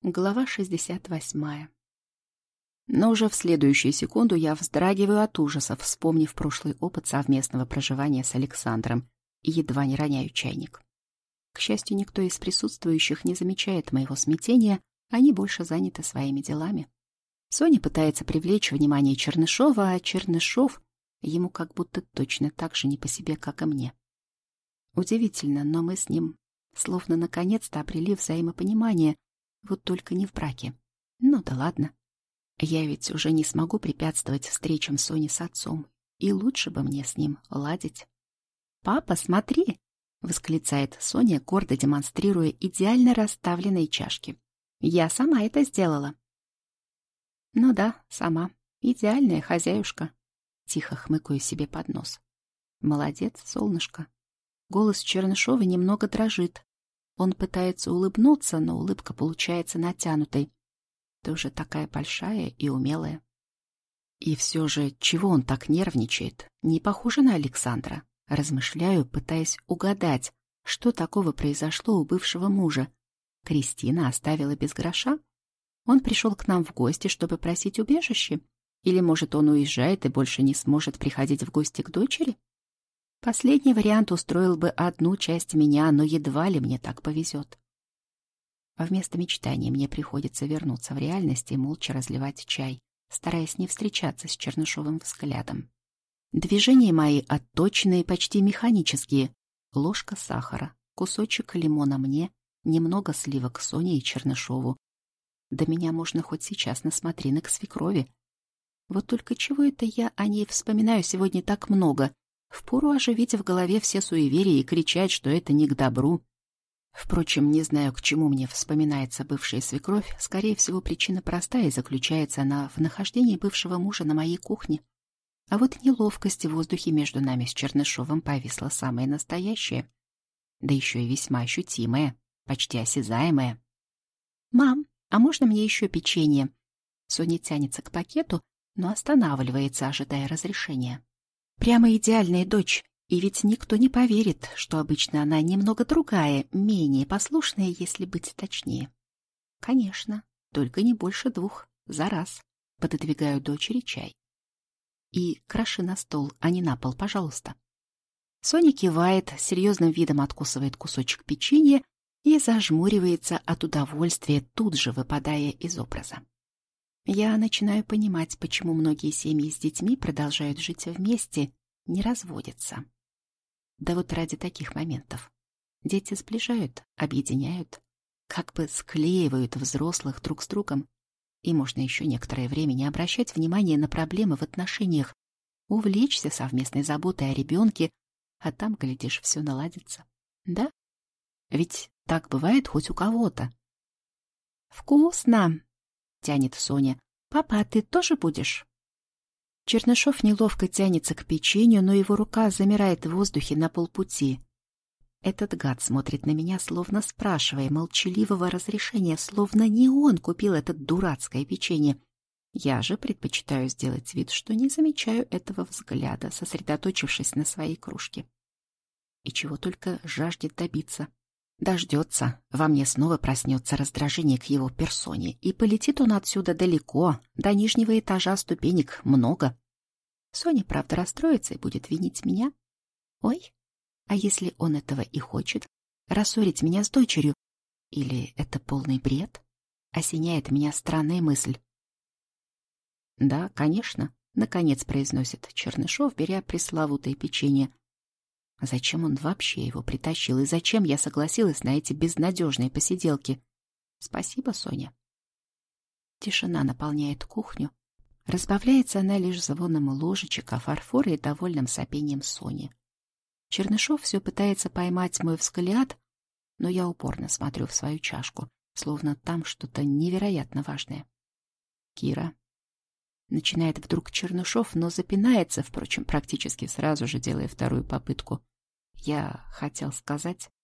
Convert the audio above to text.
Глава 68. Но уже в следующую секунду я вздрагиваю от ужаса, вспомнив прошлый опыт совместного проживания с Александром, и едва не роняю чайник. К счастью, никто из присутствующих не замечает моего смятения, они больше заняты своими делами. Соня пытается привлечь внимание Чернышова, а Чернышов ему как будто точно так же не по себе, как и мне. Удивительно, но мы с ним словно наконец-то обрели взаимопонимание, вот только не в браке. Ну да ладно. Я ведь уже не смогу препятствовать встречам Сони с отцом, и лучше бы мне с ним ладить. «Папа, смотри!» — восклицает Соня, гордо демонстрируя идеально расставленные чашки. «Я сама это сделала». «Ну да, сама. Идеальная хозяюшка». Тихо хмыкаю себе под нос. «Молодец, солнышко». Голос Чернышова немного дрожит. Он пытается улыбнуться, но улыбка получается натянутой. Ты уже такая большая и умелая. И все же, чего он так нервничает? Не похоже на Александра. Размышляю, пытаясь угадать, что такого произошло у бывшего мужа. Кристина оставила без гроша? Он пришел к нам в гости, чтобы просить убежище? Или, может, он уезжает и больше не сможет приходить в гости к дочери? Последний вариант устроил бы одну часть меня, но едва ли мне так повезет. А вместо мечтаний мне приходится вернуться в реальность и молча разливать чай, стараясь не встречаться с Чернышовым взглядом. Движения мои отточенные, почти механические. Ложка сахара, кусочек лимона мне, немного сливок Соне и Чернышову. До меня можно хоть сейчас на смотрины к свекрови. Вот только чего это я о ней вспоминаю сегодня так много? Впору оживить в голове все суеверия и кричать, что это не к добру. Впрочем, не знаю, к чему мне вспоминается бывшая свекровь. Скорее всего, причина простая, и заключается она в нахождении бывшего мужа на моей кухне. А вот неловкость в воздухе между нами с Чернышовым повисла самая настоящая. Да еще и весьма ощутимая, почти осязаемая. «Мам, а можно мне еще печенье?» Соня тянется к пакету, но останавливается, ожидая разрешения. Прямо идеальная дочь, и ведь никто не поверит, что обычно она немного другая, менее послушная, если быть точнее. Конечно, только не больше 2 за раз. Пододвигаю дочери чай. И кроши на стол, а не на пол, пожалуйста. Соня кивает, серьезным видом откусывает кусочек печенья и зажмуривается от удовольствия, тут же выпадая из образа. Я начинаю понимать, почему многие семьи с детьми продолжают жить вместе, не разводятся. Да вот ради таких моментов. Дети сближают, объединяют, как бы склеивают взрослых друг с другом, и можно еще некоторое время не обращать внимания на проблемы в отношениях, увлечься совместной заботой о ребенке, а там, глядишь, все наладится. Да? Ведь так бывает хоть у кого-то. «Вкусно!» — тянет Соня. «Папа, а ты тоже будешь?» Чернышов неловко тянется к печенью, но его рука замирает в воздухе на полпути. Этот гад смотрит на меня, словно спрашивая молчаливого разрешения, словно не он купил это дурацкое печенье. Я же предпочитаю сделать вид, что не замечаю этого взгляда, сосредоточившись на своей кружке. И чего только жаждет добиться. Дождется, во мне снова проснется раздражение к его персоне, и полетит он отсюда далеко, до нижнего этажа ступенек много. Соня, правда, расстроится и будет винить меня. Ой, а если он этого и хочет? Рассорить меня с дочерью? Или это полный бред? Осеняет меня странная мысль. «Да, конечно», — наконец произносит Чернышов, беря пресловутое печенье. Зачем он вообще его притащил, и зачем я согласилась на эти безнадежные посиделки? Спасибо, Соня. Тишина наполняет кухню. Разбавляется она лишь звоном ложечек о фарфоре и довольным сопением Сони. Чернышов все пытается поймать мой взгляд, но я упорно смотрю в свою чашку, словно там что-то невероятно важное. «Кира», — начинает вдруг Чернышов, но запинается, впрочем, практически сразу же делая вторую попытку. «Я хотел сказать...»